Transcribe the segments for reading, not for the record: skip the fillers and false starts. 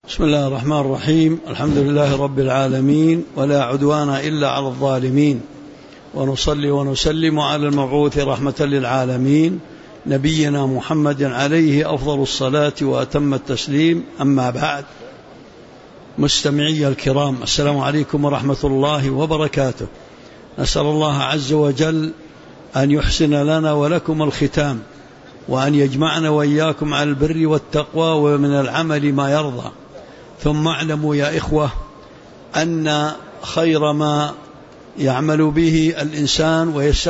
بسم الله الرحمن الرحيم. الحمد لله رب العالمين، ولا عدوان إلا على الظالمين، ونصلي ونسلم على المبعوث رحمة للعالمين نبينا محمد عليه أفضل الصلاة وأتم التسليم. أما بعد، مستمعي الكرام، السلام عليكم ورحمة الله وبركاته. نسأل الله عز وجل أن يحسن لنا ولكم الختام، وأن يجمعنا وإياكم على البر والتقوى ومن العمل ما يرضى. ثم اعلموا يا إخوة أن خير ما يعمل به الإنسان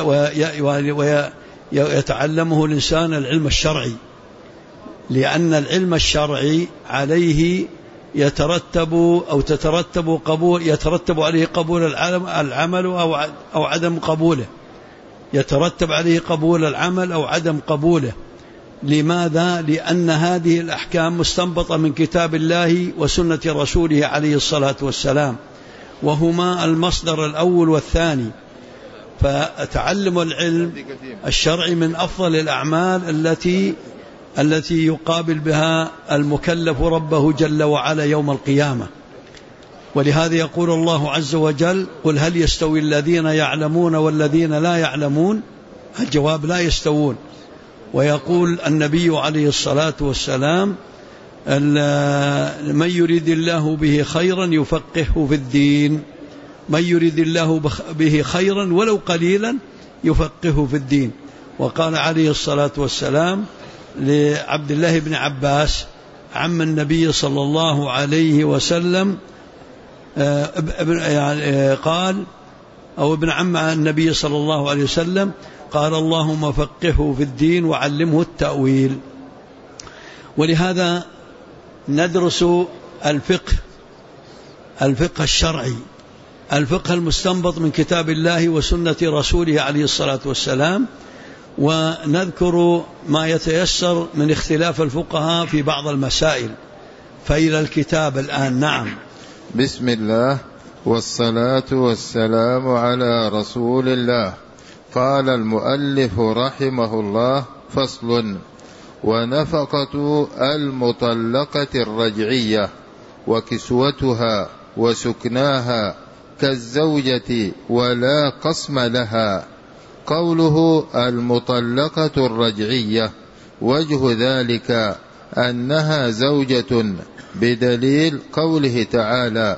ويتعلمه الإنسان العلم الشرعي، لأن العلم الشرعي عليه يترتب عليه قبول العمل أو عدم قبوله، يترتب عليه قبول العمل أو عدم قبوله. لماذا؟ لأن هذه الأحكام مستنبطة من كتاب الله وسنة رسوله عليه الصلاة والسلام، وهما المصدر الأول والثاني. فتعلم العلم الشرعي من أفضل الأعمال التي يقابل بها المكلف ربه جل وعلا يوم القيامة. ولهذا يقول الله عز وجل: قل هل يستوي الذين يعلمون والذين لا يعلمون؟ الجواب: لا يستوون. ويقول النبي عليه الصلاة والسلام: من يريد الله به خيرا يفقهه في الدين، من يريد الله به خيرا ولو قليلا يفقهه في الدين. وقال عليه الصلاة والسلام لعبد الله بن عباس عم النبي صلى الله عليه وسلم، قال أو ابن عم النبي صلى الله عليه وسلم، قال: اللهم فقهه في الدين وعلمه التأويل. ولهذا ندرس الفقه الشرعي، الفقه المستنبط من كتاب الله وسنة رسوله عليه الصلاة والسلام، ونذكر ما يتيسر من اختلاف الفقهاء في بعض المسائل. فإلى الكتاب الآن. نعم. بسم الله والصلاة والسلام على رسول الله. قال المؤلف رحمه الله: فصل: ونفقة المطلقة الرجعية وكسوتها وسكناها كالزوجة ولا قسم لها. قوله المطلقة الرجعية وجه ذلك أنها زوجة، بدليل قوله تعالى: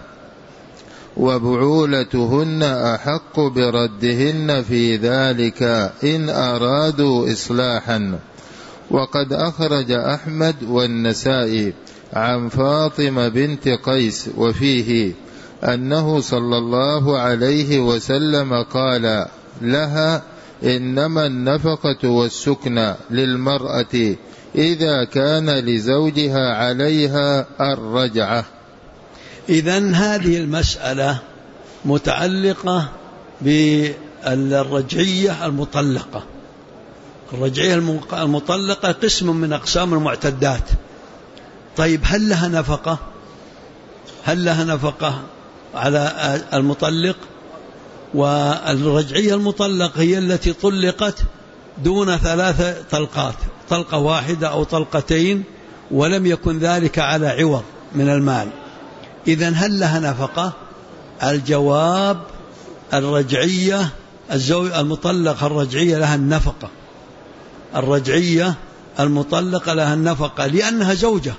وبعولتهن أحق بردهن في ذلك إن أرادوا إصلاحا. وقد أخرج أحمد والنسائي عن فاطمة بنت قيس وفيه أنه صلى الله عليه وسلم قال لها: إنما النفقة والسكن للمرأة إذا كان لزوجها عليها الرجعة. إذن هذه المسألة متعلقة بالرجعية المطلقة. الرجعية المطلقة قسم من أقسام المعتدات. طيب، هل لها نفقة؟ هل لها نفقة على المطلق؟ والرجعية المطلقة هي التي طلقت دون 3 طلقات، طلقة واحدة أو طلقتين، ولم يكن ذلك على عوض من المال. إذن هل لها نفقة؟ الجواب: الرجعية المطلقة الرجعية لها النفقة. الرجعية المطلقة لها النفقة لأنها زوجة،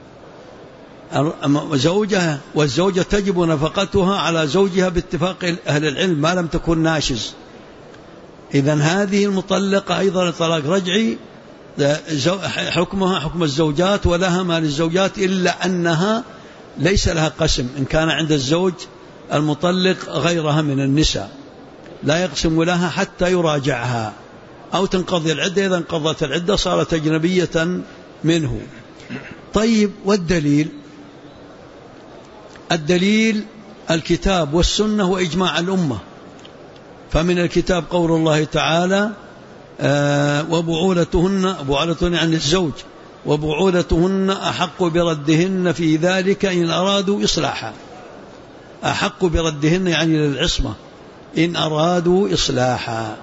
والزوجة تجب نفقتها على زوجها باتفاق أهل العلم ما لم تكن ناشز. إذن هذه المطلقة أيضا طلاق رجعي حكمها حكم الزوجات، ولها ما للزوجات، إلا أنها ليس لها قسم إن كان عند الزوج المطلق غيرها من النساء، لا يقسم لها حتى يراجعها أو تنقضي العدة. إذا انقضت العدة صارت أجنبية منه. طيب، والدليل؟ الدليل الكتاب والسنة وإجماع الأمة. فمن الكتاب قول الله تعالى: وبعولتهن عن الزوج، وبعولتهن أحق بردهن في ذلك إن أرادوا إصلاحا. أحق بردهن يعني للعصمة، إن أرادوا إصلاحا.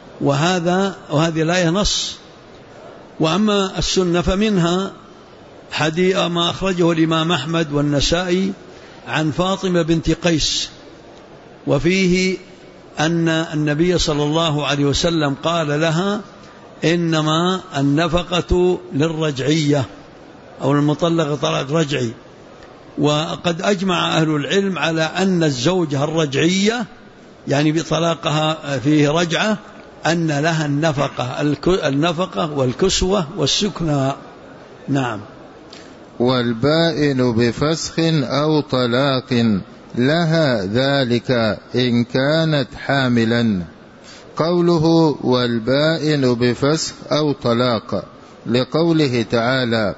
وهذه الآية نص. وأما السنة فمنها ما أخرجه الإمام أحمد والنسائي عن فاطمة بنت قيس، وفيه أن النبي صلى الله عليه وسلم قال لها إنما النفقة للرجعية أو المطلقة طلاق رجعي. وقد أجمع أهل العلم على أن الزوجة الرجعية يعني بطلاقها فيه رجعة أن لها النفقة والكسوة والسكنى. نعم. والبائن بفسخ أو طلاق لها ذلك إن كانت حاملا. قوله والبائن بفسخ أو طلاق لقوله تعالى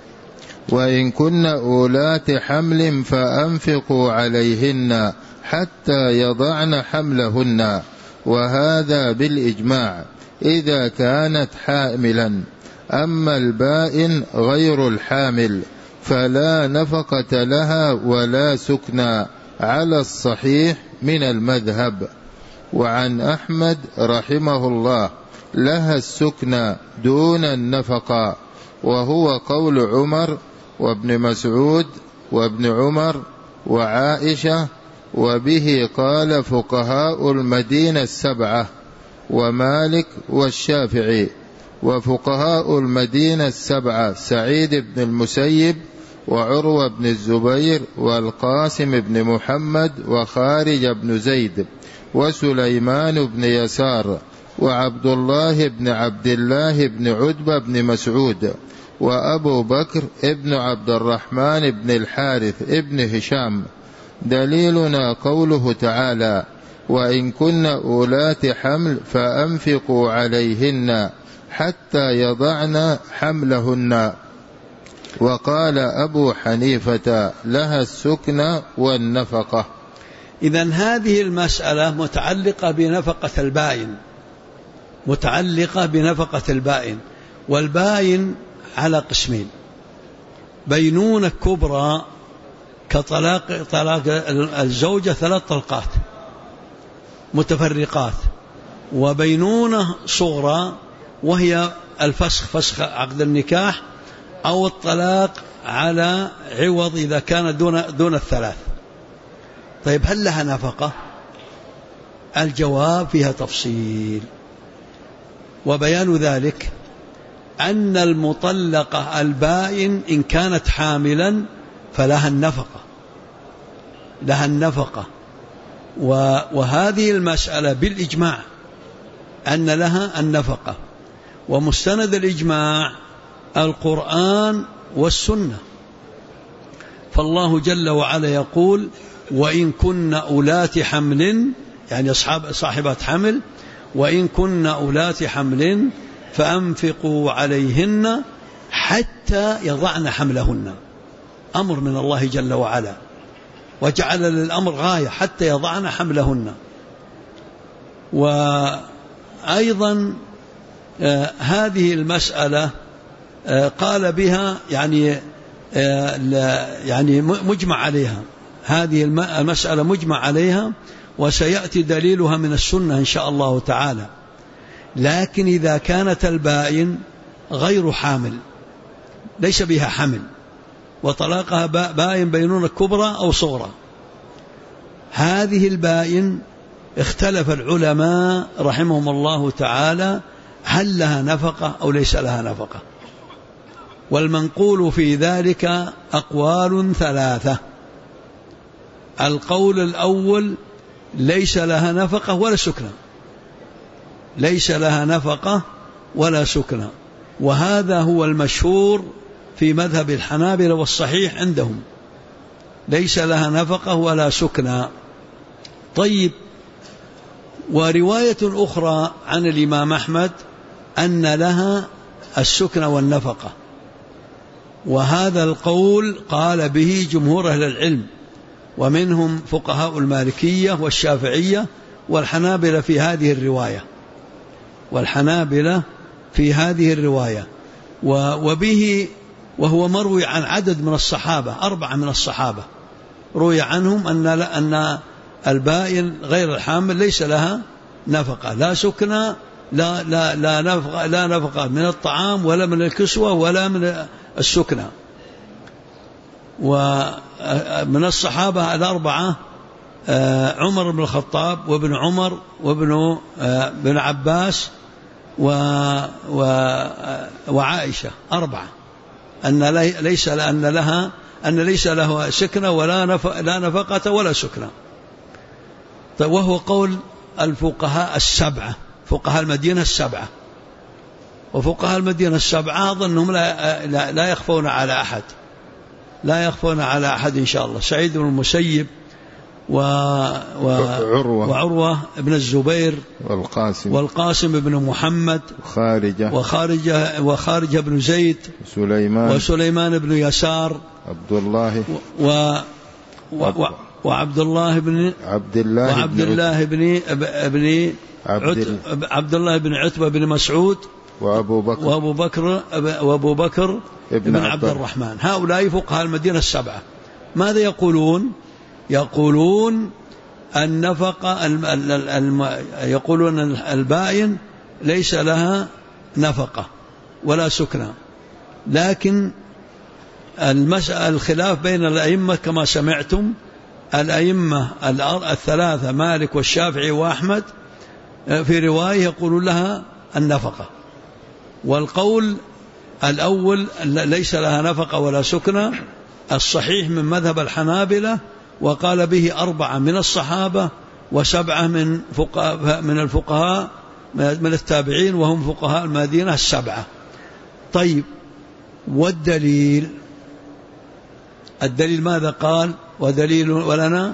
وإن كن أولات حمل فأنفقوا عليهن حتى يضعن حملهن، وهذا بالإجماع إذا كانت حاملا. أما البائن غير الحامل فلا نفقة لها ولا سكنى على الصحيح من المذهب. وعن أحمد رحمه الله لها السكنى دون النفقة، وهو قول عمر وابن مسعود وابن عمر وعائشة، وبه قال فقهاء المدينة السبعة ومالك والشافعي. وفقهاء المدينة السبعة سعيد بن المسيب وعروة بن الزبير والقاسم بن محمد وخارج بن زيد وسليمان بن يسار وعبد الله بن عبد الله بن عتبة بن مسعود وأبو بكر ابن عبد الرحمن بن الحارث ابن هشام. دليلنا قوله تعالى وإن كن أولات حمل فأنفقوا عليهن حتى يضعن حملهن. وقال أبو حنيفة لها السكنى والنفقة. إذن هذه المسألة متعلقة بنفقة البائن، والبائن على قسمين: بينونة كبرى كطلاق الزوجة 3 طلقات متفرقات، وبينونة صغرى وهي الفسخ، فسخ عقد النكاح أو الطلاق على عوض إذا كان دون 3. طيب هل لها نفقة؟ الجواب فيها تفصيل، وبيان ذلك أن المطلقة البائن إن كانت حاملا فلها النفقة، وهذه المسألة بالإجماع أن لها النفقة، ومستند الإجماع القرآن والسنة. فالله جل وعلا يقول وإن كن أولات حمل، يعني صاحبات حمل، وإن كن أولات حمل فأنفقوا عليهن حتى يضعن حملهن. أمر من الله جل وعلا، وجعل للأمر غاية حتى يضعن حملهن. وأيضا هذه المسألة قال بها يعني مجمع عليها، هذه المسألة مجمع عليها، وسيأتي دليلها من السنة إن شاء الله تعالى. لكن إذا كانت البائن غير حامل، ليس بها حمل، وطلاقها بائن بينونة كبرى أو صغرى، هذه البائن اختلف العلماء رحمهم الله تعالى هل لها نفقة أو ليس لها نفقة. والمنقول في ذلك أقوال 3. القول الأول ليس لها نفقة ولا سكنى، ليس لها نفقة ولا سكنى، وهذا هو المشهور في مذهب الحنابلة والصحيح عندهم، ليس لها نفقة ولا سكنى. طيب، ورواية أخرى عن الإمام أحمد أن لها السكنى والنفقة، وهذا القول قال به جمهور أهل العلم، ومنهم فقهاء المالكية والشافعية والحنابلة في هذه الرواية، وبه وهو مروي عن عدد من الصحابة، 4 من الصحابة روي عنهم أن البائن غير الحامل ليس لها نفقة، لا سكنى، لا نفقة من الطعام ولا من الكسوة ولا من السكنى، ومن الصحابة الأربعة عمر بن الخطاب وابن عمر وابن بن عباس وعائشة، أربعة، أن ليس له سكنة ولا نفقة ولا سكنة. وهو قول الفقهاء السبعة، فقهاء المدينة السبعة. وفقهاء المدينة السبعة أظنهم لا يخفون على أحد، لا يخفون على أحد إن شاء الله. سعيد بن المسيب وعروة بن الزبير والقاسم بن محمد وخارجة بن زيد وسليمان بن يسار وعبد الله بن عتبة بن مسعود وأبو بكر بن عبد الرحمن. هؤلاء فقهاء المدينة السبعة. ماذا يقولون؟ يقولون النفقة، يقولون البائن ليس لها نفقة ولا سكنة، لكن الخلاف بين الأئمة كما سمعتم. الأئمة الثلاثة مالك والشافعي وأحمد في رواية يقولون لها النفقة، والقول الأول ليس لها نفقة ولا سكنة الصحيح من مذهب الحنابلة، وقال به 4 من الصحابة و7 من الفقهاء من التابعين، وهم فقهاء المدينة السبعة. طيب، والدليل ماذا قال؟ ودليلنا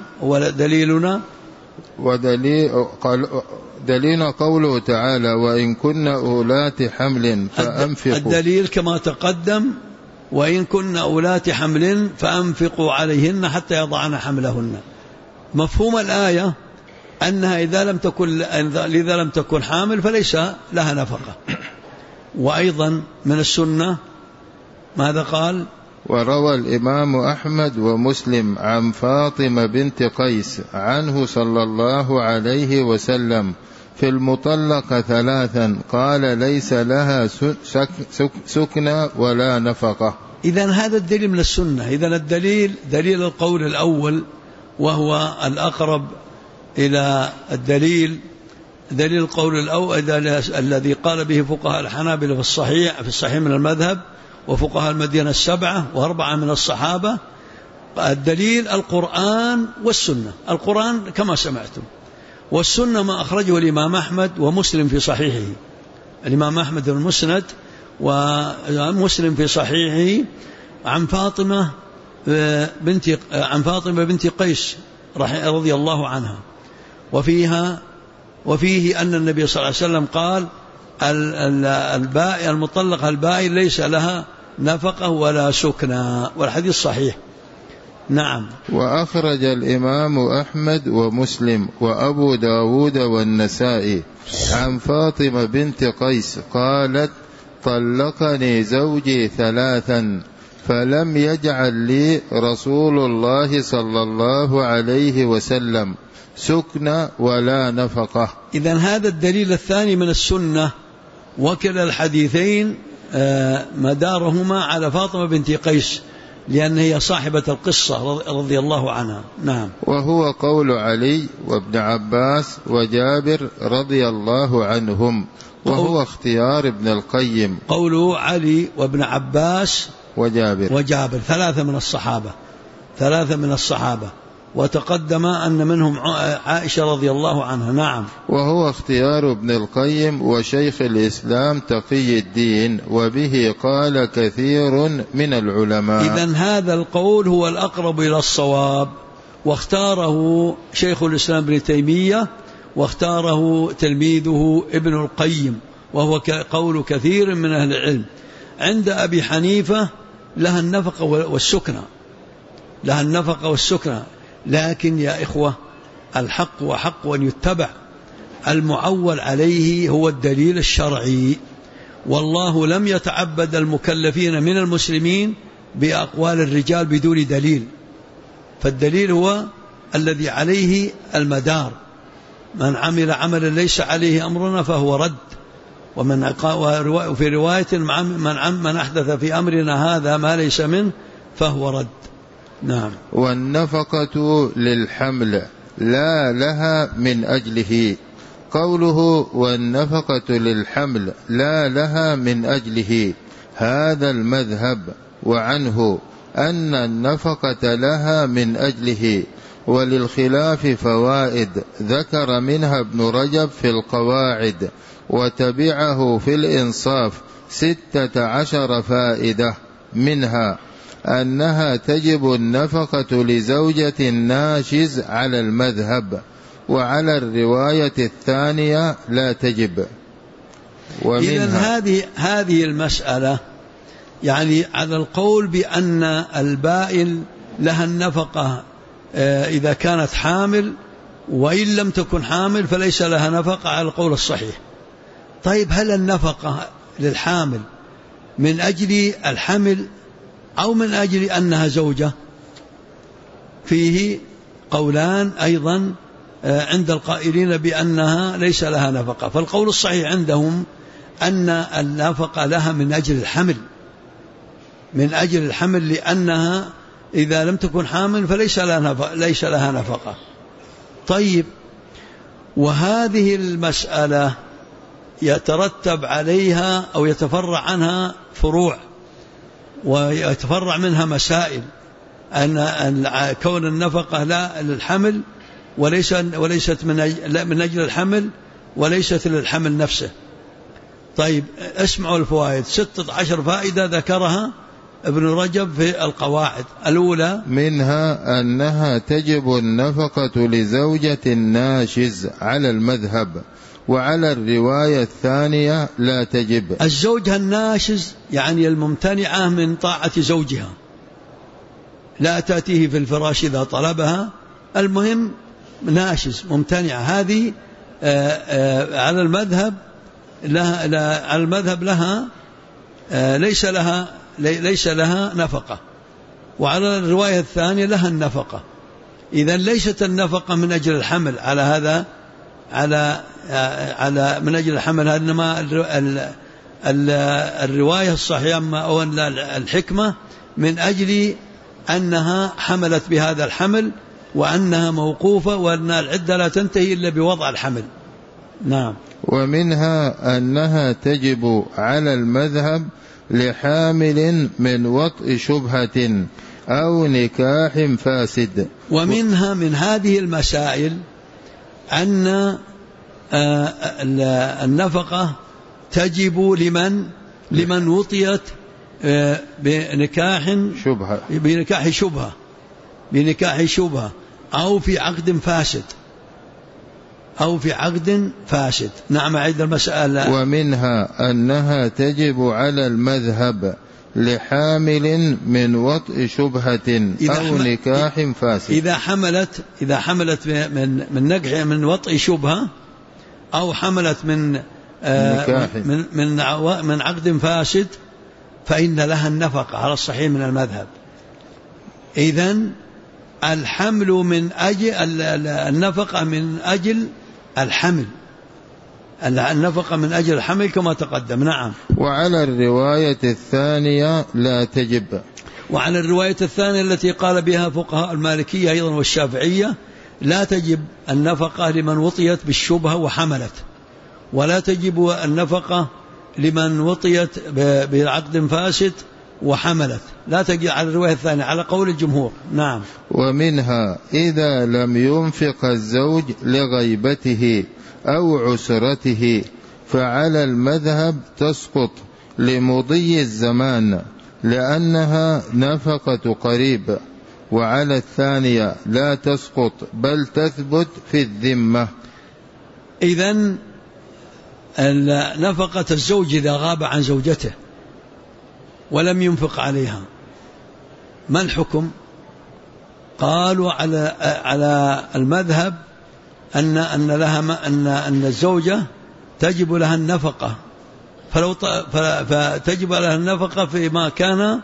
دليلنا قوله تعالى: وإن كن أولات حمل فأنفقوا. الدليل كما تقدم: وإن كن أولات حمل فأنفقوا عليهن حتى يضعن حملهن. مفهوم الآية أنها إذا لم تكن حامل فليس لها نفقة. وأيضا من السنة ماذا قال؟ وروى الإمام أحمد ومسلم عن فاطمة بنت قيس عنه صلى الله عليه وسلم في المطلقة 3 قال: ليس لها سكنى ولا نفقة. إذن هذا الدليل من السنة. إذن الدليل دليل القول الأول، وهو الأقرب إلى الدليل. دليل القول الأول الذي قال به فقهاء الحنابلة في الصحيح من المذهب، وفقهاء المدينة السبعة و4 من الصحابة. الدليل القرآن والسنة. القرآن كما سمعتم، والسنة ما أخرجه الإمام أحمد ومسلم في صحيحه. الإمام أحمد المسند ومسلم في صحيحه عن فاطمة بنت قيس رضي الله عنها، وفيه أن النبي صلى الله عليه وسلم قال: المطلقة البائن ليس لها نفقة ولا سكنى، والحديث صحيح. نعم. وأخرج الإمام أحمد ومسلم وأبو داود والنسائي عن فاطمة بنت قيس قالت: طلقني زوجي 3 فلم يجعل لي رسول الله صلى الله عليه وسلم سكنى ولا نفقة. إذن هذا الدليل الثاني من السنة، وكلا الحديثين مدارهما على فاطمة بنت قيس، لأن هي صاحبة القصة رضي الله عنها. نعم. وهو قول علي وابن عباس وجابر رضي الله عنهم، وهو اختيار ابن القيم. قول علي وابن عباس وجابر 3 من الصحابة، وتقدم أن منهم عائشة رضي الله عنها. نعم. وهو اختيار ابن القيم وشيخ الإسلام تقي الدين، وبه قال كثير من العلماء. إذن هذا القول هو الأقرب إلى الصواب، واختاره شيخ الإسلام ابن تيمية، واختاره تلميذه ابن القيم، وهو قول كثير من أهل العلم. عند أبي حنيفة لها النفقة والسكنة، لكن يا إخوة الحق وحق أن يتبع. المعول عليه هو الدليل الشرعي، والله لم يتعبد المكلفين من المسلمين بأقوال الرجال بدون دليل، فالدليل هو الذي عليه المدار. من عمل عملا ليس عليه أمرنا فهو رد، وفي رواية من أحدث في أمرنا هذا ما ليس منه فهو رد. نعم. والنفقة للحمل لا لها من أجله. قوله والنفقة للحمل لا لها من أجله هذا المذهب، وعنه أن النفقة لها من أجله. وللخلاف فوائد ذكر منها ابن رجب في القواعد، وتبعه في الإنصاف 16 فائدة، منها أنها تجب النفقة لزوجة الناشز على المذهب، وعلى الرواية الثانية لا تجب. إذن هذه المسألة يعني على القول بأن البائن لها النفقة إذا كانت حامل، وإن لم تكن حامل فليس لها نفقة على القول الصحيح. طيب هل النفقة للحامل من أجل الحمل أو من أجل أنها زوجة؟ فيه قولان أيضا عند القائلين بأنها ليس لها نفقة. فالقول الصحيح عندهم أن النفقة لها من أجل الحمل، من أجل الحمل، لأنها إذا لم تكن حامل فليس لها نفقة. طيب، وهذه المسألة يترتب عليها أو يتفرع عنها فروع، ويتفرع منها مسائل، أن كون النفقة لا للحمل وليست من أجل الحمل، وليست للحمل نفسه. طيب اسمعوا الفوائد، 16 فائدة ذكرها ابن رجب في القواعد. الأولى منها أنها تجب النفقة لزوجة الناشز على المذهب، وعلى الرواية الثانية لا تجب. الزوجة الناشز يعني الممتنعة من طاعة زوجها، لا تأتيه في الفراش إذا طلبها، المهم ناشز ممتنعة، هذه على المذهب لها ليس لها نفقة، وعلى الرواية الثانية لها النفقة. إذن ليست النفقة من أجل الحمل على هذا، على من أجل الحمل، إنما الرواية الصحيحة أو الحكمة من أجل أنها حملت بهذا الحمل، وأنها موقوفة، وأن العدة لا تنتهي إلا بوضع الحمل. نعم. ومنها أنها تجب على المذهب لحامل من وطء شبهة أو نكاح فاسد. ومنها من هذه المسائل أن النفقة تجب لمن وطيت بنكاح شبهة أو في عقد فاسد. نعم، أعيد المسألة. ومنها أنها تجب على المذهب لحامل من وطء شبهة أو نكاح فاسد. إذا حملت من وطء شبهة، أو حملت من عقد فاسد، فإن لها النفقة على الصحيح من المذهب. إذن الحمل من أجل النفقة من أجل الحمل، النفقة من أجل الحمل كما تقدم. نعم. وعلى الرواية الثانية لا تجب. وعلى الرواية الثانية التي قال بها فقهاء المالكية أيضا والشافعية لا تجب النفقة لمن وطيت بالشبهة وحملت، ولا تجب النفقة لمن وطيت بعقد فاسد وحملت، لا تجب على الرواية الثانية على قول الجمهور. نعم. ومنها إذا لم ينفق الزوج لغيبته أو عسرته فعلى المذهب تسقط لمضي الزمان لأنها نفقة قريب، وعلى الثانية لا تسقط بل تثبت في الذمة. إذن نفقة الزوج إذا غاب عن زوجته ولم ينفق عليها ما الحكم؟ قالوا على المذهب أن الزوجة تجب لها النفقة، فتجب لها النفقة فيما كان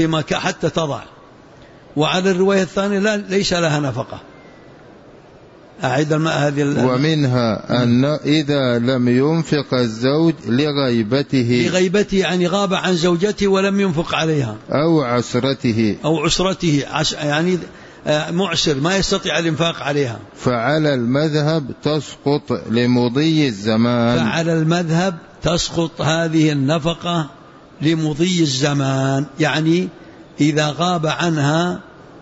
حتى تضع. وعلى الرواية الثانية ليس لها نفقة، أعيد هذه. ومنها أن إذا لم ينفق الزوج لغيبته يعني غاب عن زوجته ولم ينفق عليها، أو عسرته يعني معسر ما يستطيع الإنفاق عليها، فعلى المذهب تسقط لمضي الزمان. فعلى المذهب تسقط هذه النفقة لمضي الزمان، يعني إذا غاب عنها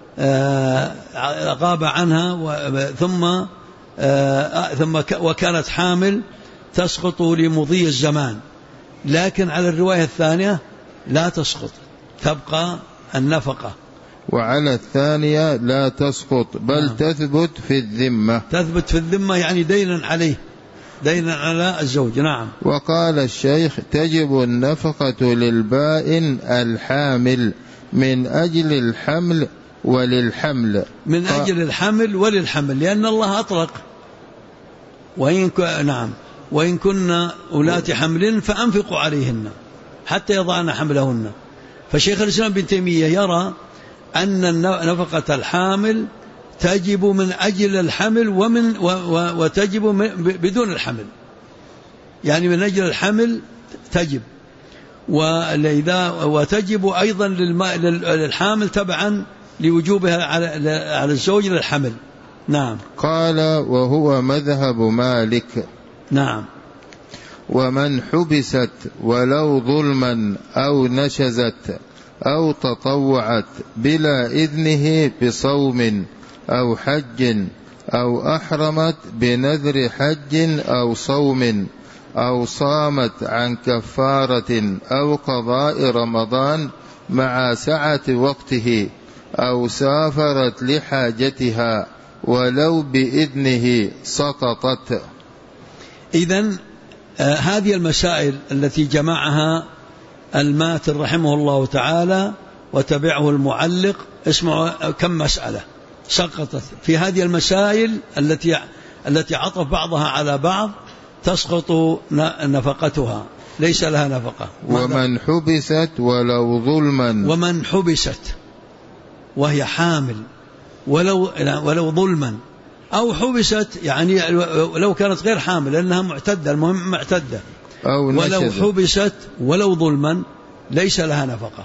ثم وكانت حامل تسقط لمضي الزمان. لكن على الرواية الثانية لا تسقط، تبقى النفقة. وعلى الثانية لا تسقط بل تثبت في الذمة. تثبت في الذمة يعني دينا عليه، دينا على الزوج. نعم. وقال الشيخ تجب النفقة للبائن الحامل من أجل الحمل وللحمل. من أجل الحمل وللحمل، لأن الله أطلق وإن كنا أولات حمل فأنفقوا عليهن حتى يضعن حملهن. فشيخ الإسلام ابن تيمية يرى أن نفقة الحامل تجب من أجل الحمل وتجب بدون الحمل، يعني من أجل الحمل تجب، وتجب أيضا للحامل تبعا لوجوبها على الزوج للحمل. نعم. قال وهو مذهب مالك. نعم. ومن حبست ولو ظلما أو نشزت أو تطوعت بلا إذنه بصوم أو حج أو أحرمت بنذر حج أو صوم أو صامت عن كفارة أو قضاء رمضان مع سعة وقته أو سافرت لحاجتها ولو بإذنه سقطت. إذن هذه المسائل التي جمعها الماتر رحمه الله تعالى وتبعه المعلق، اسمعوا كم مسألة سقطت في هذه المسائل التي عطف بعضها على بعض، تسقط نفقتها، ليس لها نفقة. ومن حبست ولو ظلما. ومن حبست وهي حامل ولو ظلما، أو حبست يعني لو كانت غير حامل لأنها معتدة، المهم معتدة، ولو حبست ولو ظلما ليس لها نفقة.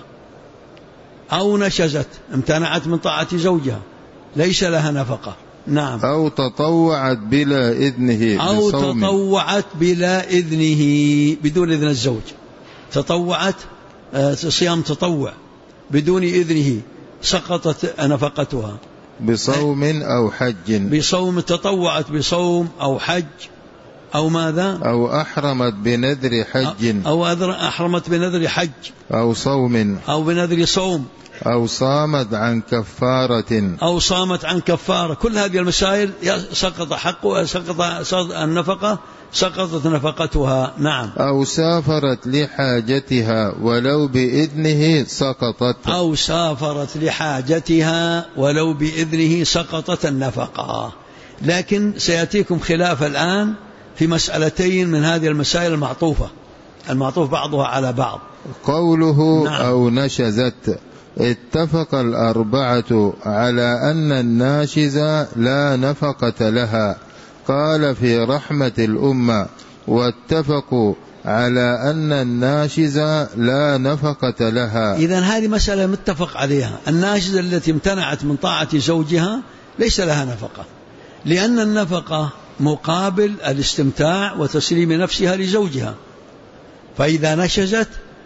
أو نشزت امتنعت من طاعة زوجها ليس لها نفقة. نعم. أو تطوعت بلا إذنه، أو تطوعت بلا إذنه بدون إذن الزوج، تطوعت صيام تطوع بدون إذنه سقطت نفقتها. بصوم أو حج. بصوم، تطوعت بصوم أو حج أو ماذا؟ أو أحرمت بنذر حج. أو أحرمت بنذر حج أو صوم. أو بنذر صوم. أو صامت عن كفارة. أو صامت عن كفارة. كل هذه المسائل سقط حقها، سقط النفقة، سقطت نفقتها. نعم. أو سافرت لحاجتها ولو بإذنه سقطت. أو سافرت لحاجتها ولو بإذنه سقطت النفقة. لكن سيأتيكم خلاف الآن في مسألتين من هذه المسائل المعطوف بعضها على بعض. قوله نعم. أو نشزت، اتفق الأربعة على أن الناشزة لا نفقة لها، قال في رحمة الأمة، واتفقوا على أن الناشزة لا نفقة لها. إذن هذه مسألة متفق عليها. الناشزة التي امتنعت من طاعة زوجها ليس لها نفقة، لأن النفقة مقابل الاستمتاع وتسليم نفسها لزوجها، فإذا نشزت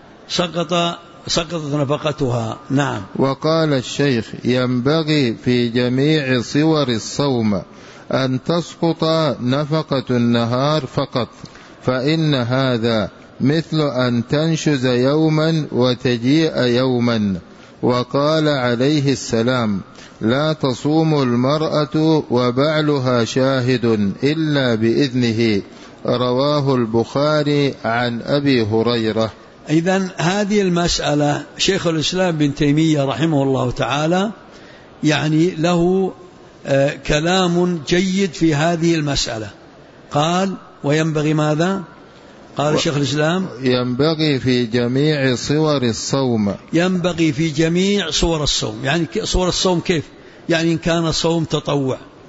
سقطت نفقتها. نعم. وقال الشيخ ينبغي في جميع صور الصوم أن تسقط نفقة النهار فقط، فإن هذا مثل أن تنشز يوما وتجيء يوما. وقال عليه السلام لا تصوم المرأة وبعلها شاهد إلا بإذنه، رواه البخاري عن أبي هريرة. إذن هذه المسألة شيخ الإسلام بن تيمية رحمه الله تعالى يعني له كلام جيد في هذه المسألة. قال وينبغي ماذا؟ قال شيخ الإسلام ينبغي في جميع صور الصوم. ينبغي في جميع صور الصوم. يعني صور الصوم كيف؟ يعني إن كان صوم تطوع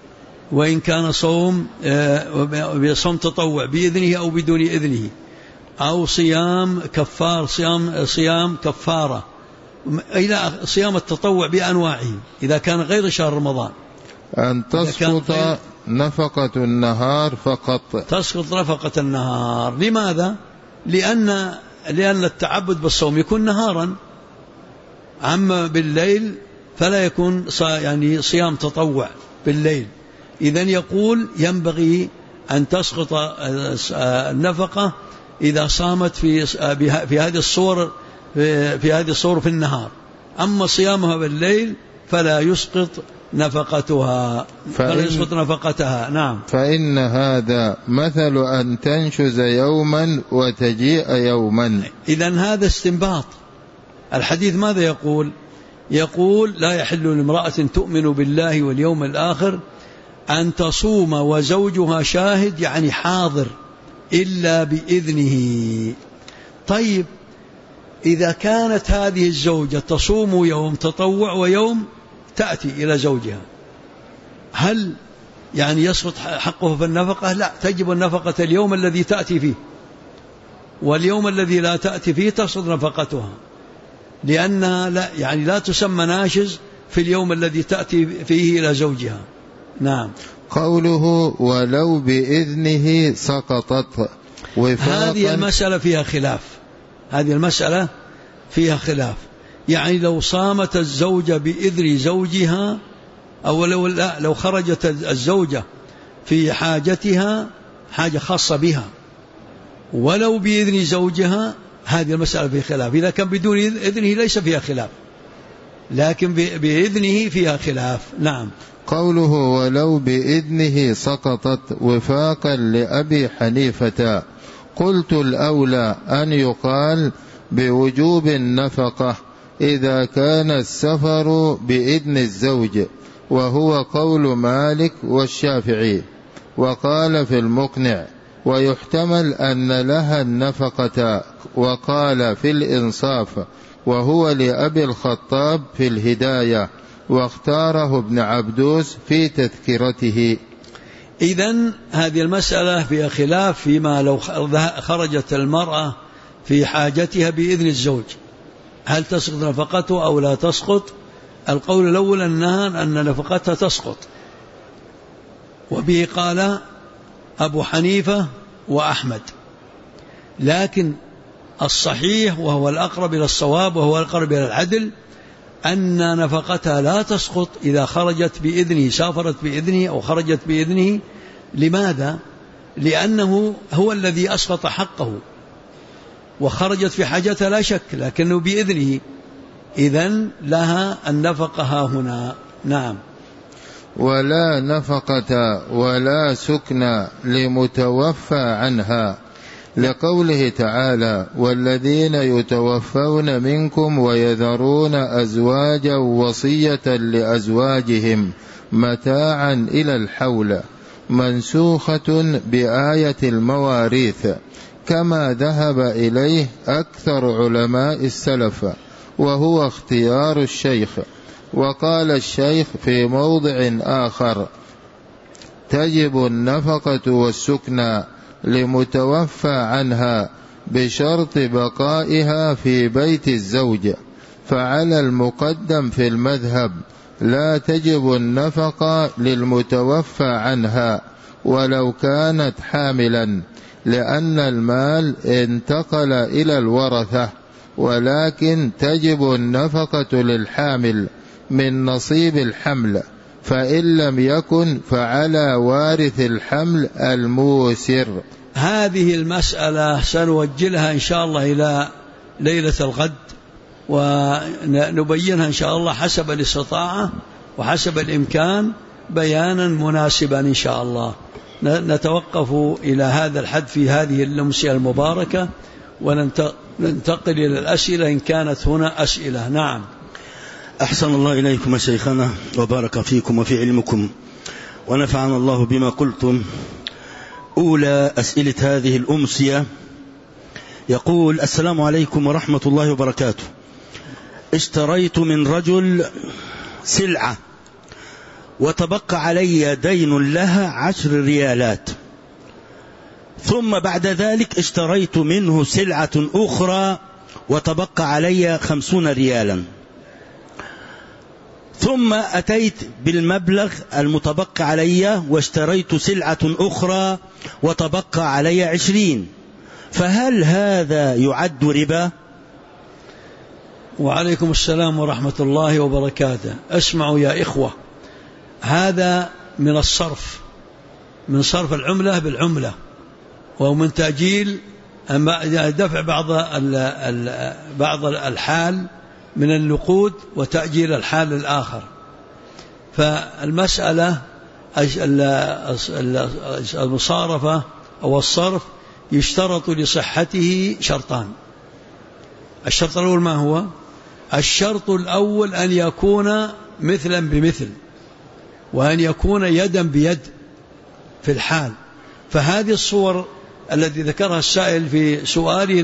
وإن كان صوم بصوم تطوع بإذنه أو بدون إذنه، أو صيام كفار، صيام كفارة، إلى صيام التطوع بأنواعه إذا كان غير شهر رمضان. أن تسقط نفقة النهار فقط. تسقط نفقة النهار. لماذا؟ لأن التعبد بالصوم يكون نهارا، أما بالليل فلا يكون يعني صيام تطوع بالليل. إذن يقول ينبغي أن تسقط النفقة إذا صامت في هذه الصور في النهار، أما صيامها بالليل فلا يسقط نفقتها، نعم. فإن هذا مثل أن تنشز يوما وتجيء يوما. إذن هذا استنباط. الحديث ماذا يقول؟ يقول لا يحل لامرأة تؤمن بالله واليوم الآخر أن تصوم وزوجها شاهد، يعني حاضر، إلا بإذنه. طيب إذا كانت هذه الزوجة تصوم يوم تطوع ويوم تأتي إلى زوجها، هل يعني يسقط حقه في النفقة؟ لا، تجب النفقة اليوم الذي تأتي فيه، واليوم الذي لا تأتي فيه تسقط نفقتها، لأنها لا تسمى ناشز في اليوم الذي تأتي فيه إلى زوجها. نعم. قوله ولو بإذنه سقطت وفاقا. هذه المسألة فيها خلاف. يعني لو صامت الزوجة بإذن زوجها، أو لو خرجت الزوجة في حاجتها، حاجة خاصة بها، ولو بإذن زوجها، هذه المسألة فيها خلاف. إذا كان بدون إذنه ليس فيها خلاف، لكن بإذنه فيها خلاف. نعم. قوله ولو بإذنه سقطت وفاقا لأبي حنيفة، قلت الأولى أن يقال بوجوب النفقة إذا كان السفر بإذن الزوج، وهو قول مالك والشافعي، وقال في المقنع ويحتمل أن لها النفقة، وقال في الإنصاف وهو لأبي الخطاب في الهداية، واختاره ابن عبدوس في تذكرته. إذن هذه المسألة فيها خلاف فيما لو خرجت المرأة في حاجتها بإذن الزوج، هل تسقط نفقته أو لا تسقط؟ القول الأول أن نفقتها تسقط، وبه قال أبو حنيفة وأحمد، لكن الصحيح وهو الأقرب إلى الصواب وهو الأقرب إلى العدل أن نفقتها لا تسقط إذا خرجت بإذنه، سافرت بإذنه أو خرجت بإذنه. لماذا؟ لأنه هو الذي أسقط حقه، وخرجت في حاجتها لا شك، لكنه بإذنه، إذن لها النفقة ها هنا. نعم. ولا نفقة ولا سكن لمتوفى عنها، لقوله تعالى والذين يتوفون منكم ويذرون أزواجا وصية لأزواجهم متاعا إلى الحول، منسوخة بآية المواريث، كما ذهب إليه أكثر علماء السلف، وهو اختيار الشيخ. وقال الشيخ في موضع آخر تجب النفقة والسكنى لمتوفى عنها بشرط بقائها في بيت الزوج، فعلى المقدم في المذهب لا تجب النفقة للمتوفى عنها ولو كانت حاملا، لأن المال انتقل إلى الورثة، ولكن تجب النفقة للحامل من نصيب الحمل، فإن لم يكن فعلى وارث الحمل الموسر. هذه المسألة سنوجلها إن شاء الله إلى ليلة الغد، ونبينها إن شاء الله حسب الاستطاعة وحسب الإمكان بيانا مناسبا إن شاء الله. نتوقف إلى هذا الحد في هذه الأمسية المباركة، وننتقل إلى الأسئلة إن كانت هنا أسئلة. نعم. أحسن الله إليكم يا شيخنا، وبارك فيكم وفي علمكم، ونفعنا الله بما قلتم. أولى أسئلة هذه الأمسية يقول: السلام عليكم ورحمة الله وبركاته. اشتريت من رجل سلعة وتبقى علي دين لها 10 ريالات، ثم بعد ذلك اشتريت منه سلعة أخرى وتبقى علي 50 ريالا، ثم أتيت بالمبلغ المتبقى علي واشتريت سلعة أخرى وتبقى علي 20، فهل هذا يعد ربا؟ وعليكم السلام ورحمة الله وبركاته. اسمعوا يا إخوة، هذا من الصرف، من صرف العملة بالعملة، ومن تأجيل دفع بعض الحال من النقود وتأجيل الحال الآخر. فالمسألة المصارفة أو الصرف يشترط لصحته شرطان. الشرط الأول ما هو؟ الشرط الأول أن يكون مثلا بمثل، وأن يكون يدا بيد في الحال. فهذه الصور التي ذكرها السائل في سؤاله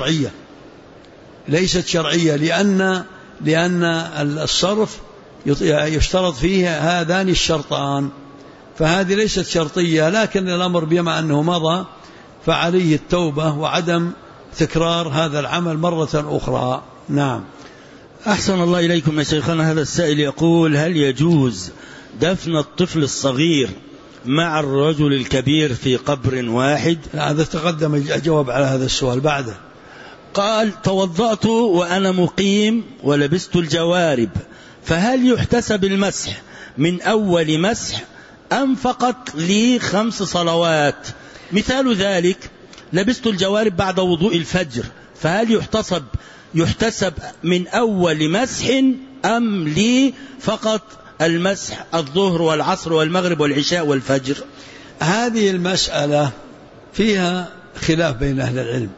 ليست شرعية لأن الصرف يشترط فيه هذان الشرطان، فهذه ليست شرطية. لكن الأمر بما أنه مضى فعليه التوبة وعدم تكرار هذا العمل مرة أخرى. نعم. أحسن الله إليكم يا شيخنا. هذا السائل يقول: هل يجوز دفن الطفل الصغير مع الرجل الكبير في قبر واحد؟ هذا تقدم الجواب على هذا السؤال بعده. قال: توضأت وأنا مقيم ولبست الجوارب، فهل يحتسب المسح من أول مسح أم فقط لي 5 صلوات؟ مثال ذلك: لبست الجوارب بعد وضوء الفجر، فهل يحتسب من أول مسح أم لي فقط المسح الظهر والعصر والمغرب والعشاء والفجر؟ هذه المسألة فيها خلاف بين أهل العلم،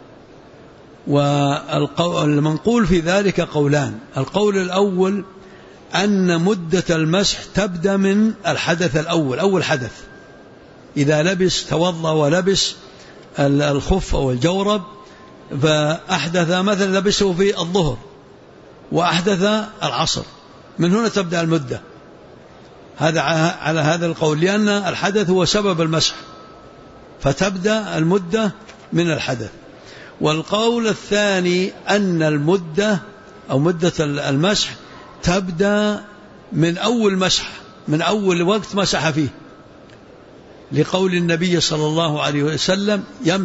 والمنقول في ذلك قولان. القول الأول أن مدة المسح تبدأ من الحدث الأول، أول حدث، إذا لبس توضأ ولبس الخف أو الجورب فأحدث، مثلا لبسه في الظهر وأحدث العصر، من هنا تبدأ المدة. هذا على هذا القول، لأن الحدث هو سبب المسح، فتبدأ المدة من الحدث. والقول الثاني أن المدة أو مدة المسح تبدأ من أول مسح، من أول وقت مسح فيه، لقول النبي صلى الله عليه وسلم: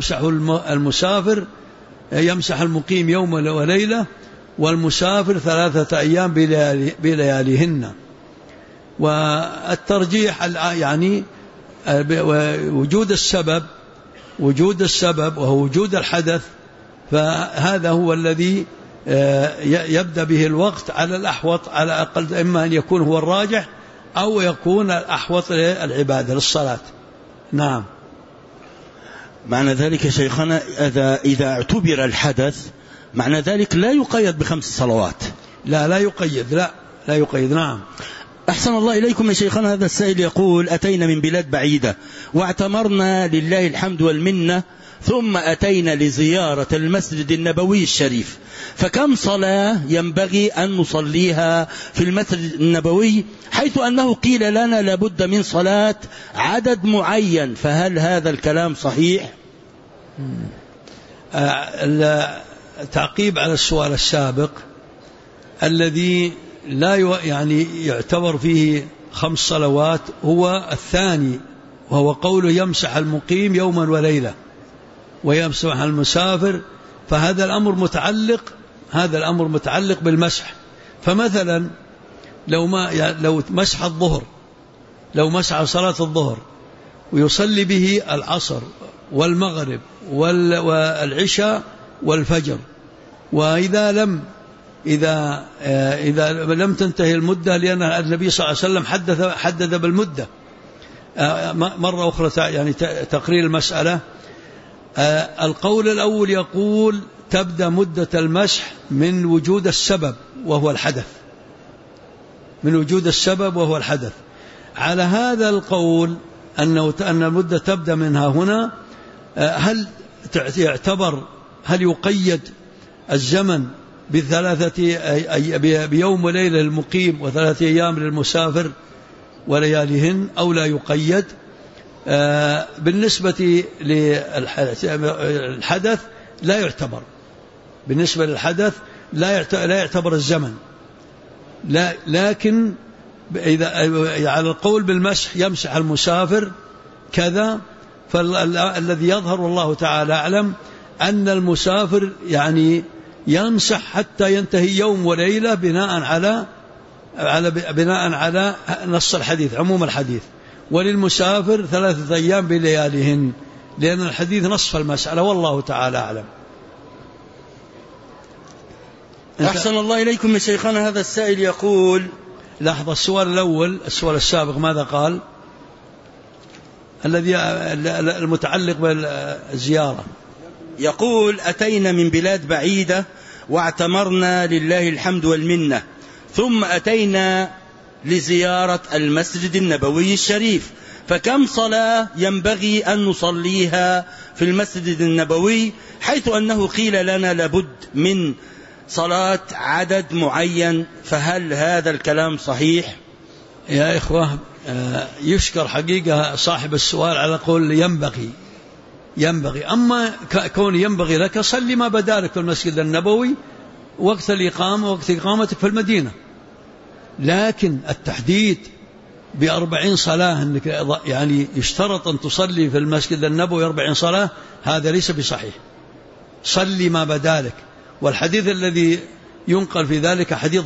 يمسح المقيم يوم وليلة والمسافر 3 أيام بلياليهن. والترجيح يعني وجود السبب وهو وجود الحدث، فهذا هو الذي يبدأ به الوقت على الأحوط، على أقل إما أن يكون هو الراجح أو يكون الأحوط للعبادة للصلاة. نعم. معنى ذلك شيخنا إذا اعتبر الحدث معنى ذلك لا يقيد ب5 صلوات؟ لا يقيد. نعم. أحسن الله إليكم يا شيخنا. هذا السائل يقول: أتينا من بلاد بعيدة واعتمرنا لله الحمد والمنة، ثم أتينا لزيارة المسجد النبوي الشريف، فكم صلاة ينبغي أن نصليها في المسجد النبوي، حيث أنه قيل لنا لابد من صلاة عدد معين، فهل هذا الكلام صحيح؟ التعقيب على السؤال السابق الذي لا يعتبر فيه 5 صلوات هو الثاني، وهو قوله: يمسح المقيم يوما وليلة ويمسح المسافر، فهذا الأمر متعلق بالمسح. فمثلا لو مسح الظهر، لو مسح صلاة الظهر ويصلي به العصر والمغرب والعشاء والفجر، وإذا لم تنتهي المدة، لأن النبي صلى الله عليه وسلم حدد بالمدة مرة أخرى يعني تقرير المسألة. القول الأول يقول تبدأ مدة المسح من وجود السبب وهو الحدث، على هذا القول أن المدة تبدأ منها هنا. هل يقيد الزمن بيوم وليلة للمقيم و3 أيام للمسافر؟ ولياليهن أو لا يقيد. بالنسبة للحدث لا يعتبر، بالنسبة للحدث لا يعتبر الزمن، لكن إذا على القول بالمسح يمسح المسافر كذا، فالذي يظهر والله تعالى أعلم أن المسافر يعني يمسح حتى ينتهي يوم وليلة بناء على نص الحديث، عموم الحديث. وللمسافر 3 أيام بلياليهن، لأن الحديث نصف المسألة والله تعالى أعلم. أحسن الله إليكم يا شيخنا. هذا السائل يقول، لحظة، السؤال الأول، السؤال السابق ماذا قال؟ الذي المتعلق بالزيارة. يقول: أتينا من بلاد بعيدة واعتمرنا لله الحمد والمنة، ثم أتينا لزيارة المسجد النبوي الشريف، فكم صلاة ينبغي أن نصليها في المسجد النبوي، حيث أنه قيل لنا لابد من صلاة عدد معين، فهل هذا الكلام صحيح؟ يا إخوة، يشكر حقيقة صاحب السؤال على قول ينبغي. أما كون ينبغي لك، صلي ما بدا لك في المسجد النبوي وقت الإقامة، وقت إقامتك في المدينة. لكن التحديد ب40 صلاة أنك يعني يشترط أن تصلي في المسجد النبوي 40 صلاة، هذا ليس بصحيح. صلي ما بدا لك. والحديث الذي ينقل في ذلك حديث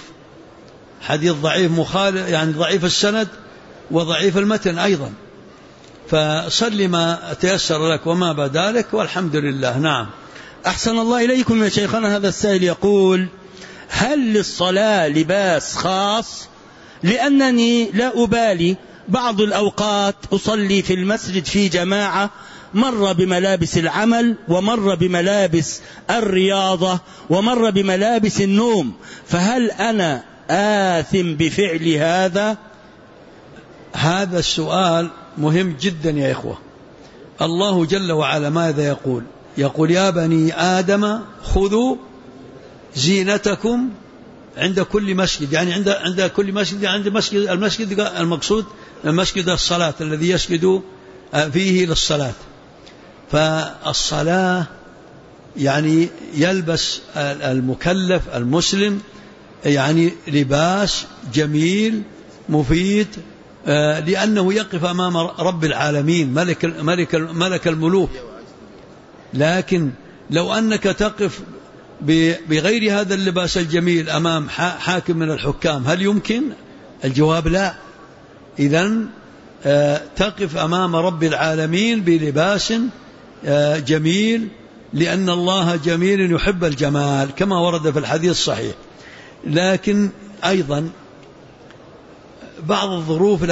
ضعيف مخالف، يعني ضعيف السند وضعيف المتن أيضا. فصل ما تيسر لك وما بدا لك، والحمد لله. نعم. أحسن الله إليكم يا شيخنا. هذا السائل يقول: هل للصلاة لباس خاص؟ لأنني لا أبالي، بعض الأوقات أصلي في المسجد في جماعة، مر بملابس العمل، ومر بملابس الرياضة، ومر بملابس النوم، فهل أنا آثم بفعل هذا؟ هذا السؤال مهم جدا يا إخوة. الله جل وعلا ماذا يقول: يا بني آدم خذوا زينتكم عند كل مسجد، يعني عند كل مسجد، عند المسجد المقصود المسجد الصلاة الذي يسجد فيه للصلاة. فالصلاة يعني يلبس المكلف المسلم يعني لباس جميل مفيد، لأنه يقف أمام رب العالمين ملك الملوك. لكن لو أنك تقف بغير هذا اللباس الجميل أمام حاكم من الحكام، هل يمكن؟ الجواب لا. إذن تقف أمام رب العالمين بلباس جميل، لأن الله جميل يحب الجمال كما ورد في الحديث الصحيح. لكن أيضا بعض الظروف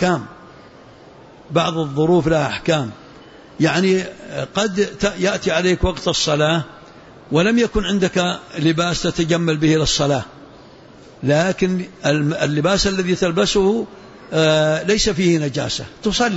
لها أحكام، يعني قد يأتي عليك وقت الصلاة ولم يكن عندك لباس تتجمل به للصلاة، لكن اللباس الذي تلبسه ليس فيه نجاسة،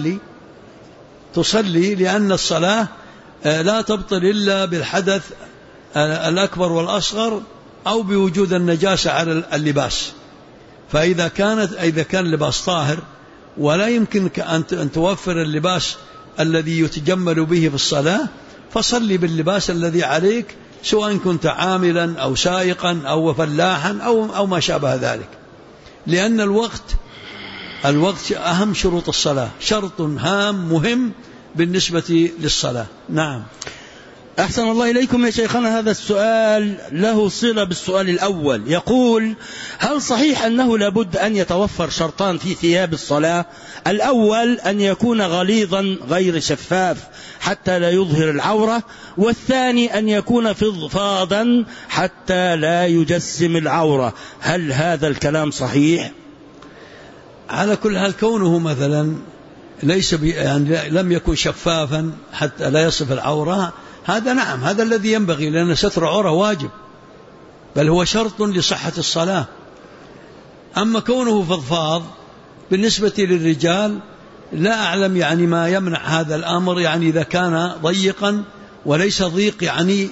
تصلي لأن الصلاة لا تبطل إلا بالحدث الأكبر والأصغر أو بوجود النجاسة على اللباس. فإذا كان اللباس طاهر ولا يمكنك أن توفر اللباس الذي يتجمل به في الصلاة، فصلي باللباس الذي عليك، سواء كنت عاملا أو سائقا أو فلاحا أو ما شابه ذلك، لأن الوقت أهم شروط الصلاة، شرط هام مهم بالنسبة للصلاة. نعم. أحسن الله إليكم يا شيخنا. هذا السؤال له صلة بالسؤال الأول. يقول: هل صحيح أنه لابد أن يتوفر شرطان في ثياب الصلاة؟ الأول أن يكون غليظا غير شفاف حتى لا يظهر العورة، والثاني أن يكون فضفاضا حتى لا يجسم العورة. هل هذا الكلام صحيح؟ على كل حال، كونه مثلا ليس يعني لم يكن شفافا حتى لا يصف العورة، هذا نعم، هذا الذي ينبغي، لأن ستر عورة واجب، بل هو شرط لصحة الصلاة. أما كونه فضفاض بالنسبة للرجال لا أعلم يعني ما يمنع هذا الأمر، يعني إذا كان ضيقا وليس ضيق يعني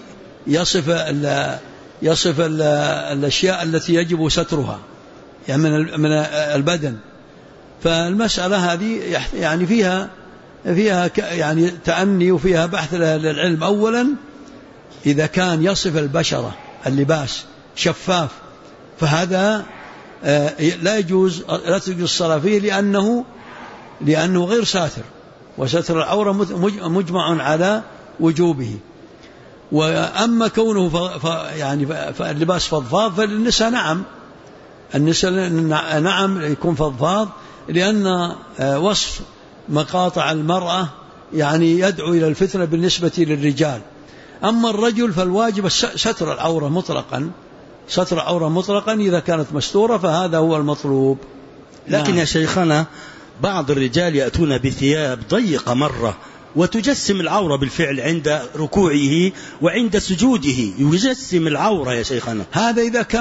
يصف الأشياء التي يجب سترها يعني من البدن. فالمسألة هذه يعني فيها يعني تأني وفيها بحث للعلم. أولا إذا كان يصف البشرة اللباس شفاف فهذا لا تجوز الصلاة فيه لأنه غير ساتر، وستر العورة مجمع على وجوبه. وأما كونه يعني اللباس فضفاض فالنساء نعم، النساء نعم يكون فضفاض، لأن وصف مقاطع المرأة يعني يدعو إلى الفتنة بالنسبة للرجال. أما الرجل فالواجب ستر العورة مطلقا، ستر العورة مطلقا إذا كانت مستورة، فهذا هو المطلوب. لكن نعم. يا شيخنا بعض الرجال يأتون بثياب ضيقة مرة وتجسم العورة بالفعل عند ركوعه وعند سجوده، يجسم العورة يا شيخنا. هذا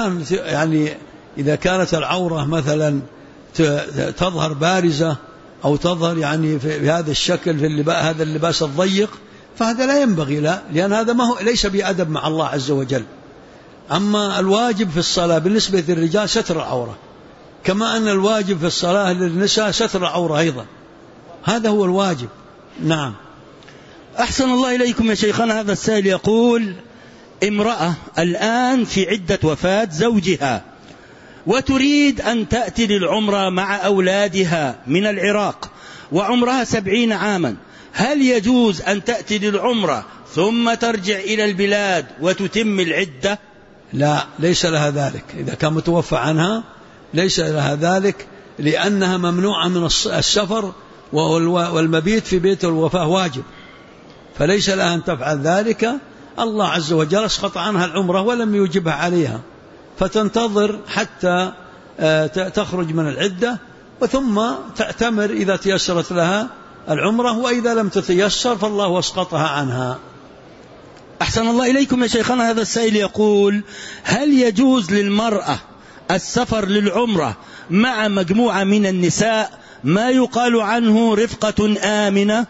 إذا كانت العورة مثلا تظهر بارزة أو تظهر يعني في هذا الشكل في هذا اللباس الضيق، فهذا لا ينبغي له، لأن هذا ليس بأدب مع الله عز وجل. أما الواجب في الصلاة بالنسبة للرجال ستر العورة، كما أن الواجب في الصلاة للنساء ستر العورة أيضا، هذا هو الواجب. نعم. أحسن الله إليكم يا شيخنا. هذا السائل يقول: امرأة الآن في عدة وفاة زوجها وتريد أن تأتي للعمرة مع أولادها من العراق وعمرها 70 عاما، هل يجوز أن تأتي للعمرة ثم ترجع إلى البلاد وتتم العدة؟ لا، ليس لها ذلك. إذا كان متوفى عنها ليس لها ذلك، لأنها ممنوعة من السفر، والمبيت في بيت الوفاة واجب، فليس لها أن تفعل ذلك. الله عز وجل اسقط عنها العمرة ولم يوجبها عليها، فتنتظر حتى تخرج من العدة وثم تعتمر إذا تيسرت لها العمرة، وإذا لم تتيسر فالله اسقطها عنها. أحسن الله إليكم يا شيخنا. هذا السائل يقول: هل يجوز للمرأة السفر للعمرة مع مجموعة من النساء ما يقال عنه رفقة آمنة؟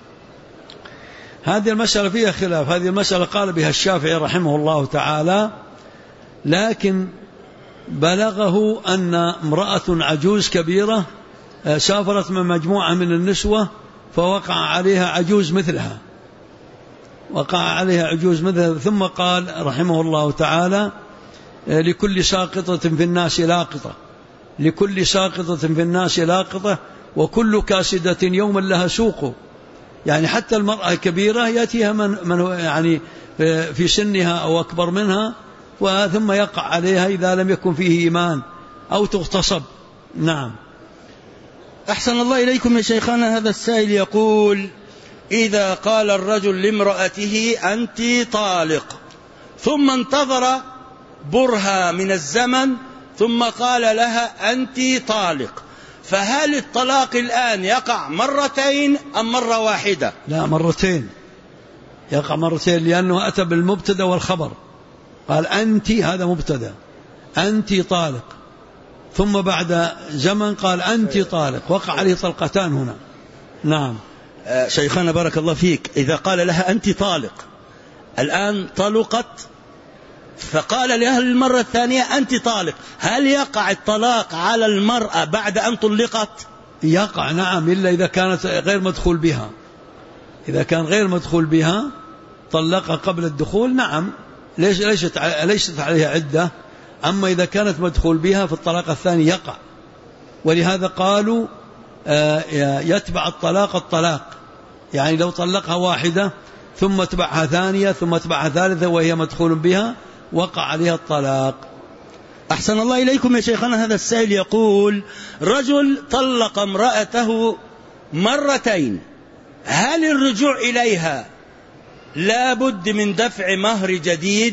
هذه المسألة فيها خلاف. هذه المسألة قال بها الشافعي رحمه الله تعالى، لكن بلغه أن امرأة عجوز كبيرة سافرت من مجموعة من النسوة فوقع عليها عجوز مثلها، ثم قال رحمه الله تعالى: لكل ساقطة في الناس لاقطة، لكل ساقطة في الناس لاقطة، وكل كاسدة يوما لها سوق. يعني حتى المرأة الكبيرة يأتيها من يعني في سنها أو أكبر منها ثم يقع عليها إذا لم يكن فيه إيمان أو تغتصب. نعم. أحسن الله إليكم يا شيخنا. هذا السائل يقول: إذا قال الرجل لامرأته أنت طالق، ثم انتظر برهة من الزمن ثم قال لها أنت طالق، فهل الطلاق الآن يقع مرتين أم مرة واحدة؟ لا، مرتين، يقع مرتين، لأنه أتى بالمبتدأ والخبر. قال أنت، هذا مبتدأ، أنت طالق، ثم بعد زمن قال أنت طالق، وقع عليه طلقتان هنا. نعم. شيخنا بارك الله فيك، إذا قال لها أنت طالق، الآن طلقت، فقال لها المرة الثانية أنت طالق، هل يقع الطلاق على المرأة بعد أن طلقت؟ يقع نعم، إلا إذا كانت غير مدخول بها. إذا كان غير مدخول بها طلقها قبل الدخول نعم ليست عليها عدة. أما إذا كانت مدخول بها في الطلاق الثاني يقع، ولهذا قالوا يتبع الطلاق، يعني لو طلقها واحدة ثم تبعها ثانية ثم تبعها ثالثة وهي مدخول بها وقع عليها الطلاق. أحسن الله إليكم يا شيخنا. هذا السائل يقول: رجل طلق امرأته مرتين، هل الرجوع إليها لا بد من دفع مهر جديد؟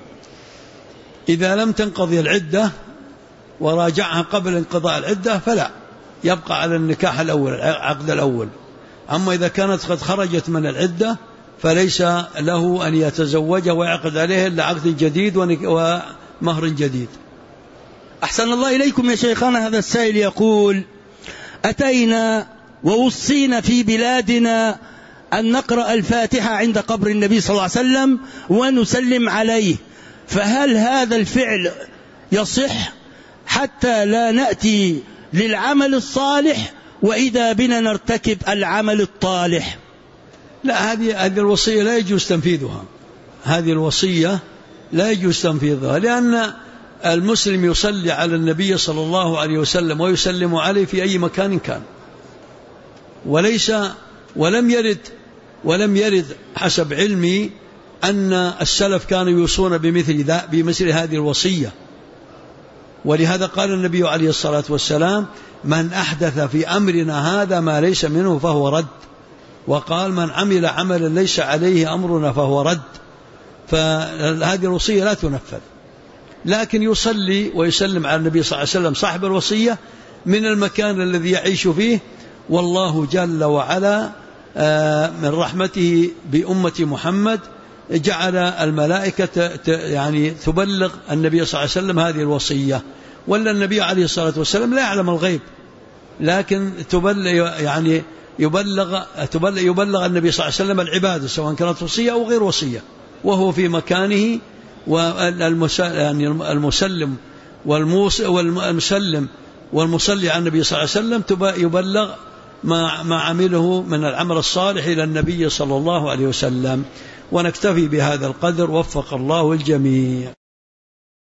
إذا لم تنقضي العدة وراجعها قبل انقضاء العدة فلا، يبقى على النكاح الأول، العقد الأول. أما إذا كانت قد خرجت من العدة فليس له أن يتزوج ويعقد عليه إلا عقد جديد ومهر جديد. أحسن الله إليكم يا شيخنا. هذا السائل يقول: أتينا ووصينا في بلادنا أن نقرأ الفاتحة عند قبر النبي صلى الله عليه وسلم ونسلم عليه، فهل هذا الفعل يصح حتى لا نأتي للعمل الصالح وإذا بنا نرتكب العمل الطالح. لا، هذه الوصية لا يجوز تنفيذها، هذه الوصية لا يجوز تنفيذها، لأن المسلم يصلي على النبي صلى الله عليه وسلم ويسلم عليه في أي مكان كان، ولم يرد حسب علمي أن السلف كانوا يوصون بمثل هذه الوصية. ولهذا قال النبي عليه الصلاة والسلام: من أحدث في أمرنا هذا ما ليس منه فهو رد، وقال: من عمل عملا ليس عليه أمرنا فهو رد. فهذه الوصية لا تنفذ، لكن يصلي ويسلم على النبي صلى الله عليه وسلم صاحب الوصية من المكان الذي يعيش فيه. والله جل وعلا من رحمته بأمة محمد جعل الملائكة يعني تبلغ النبي صلى الله عليه وسلم هذه الوصية، ولا النبي عليه الصلاة والسلام لا يعلم الغيب، لكن يبلغ النبي صلى الله عليه وسلم العبادة سواء كانت وصية أو غير وصية، وهو في مكانه. والمسلم والمصلي على النبي صلى الله عليه وسلم يبلغ ما عمله من العمل الصالح إلى النبي صلى الله عليه وسلم. ونكتفي بهذا القدر، وفق الله الجميع.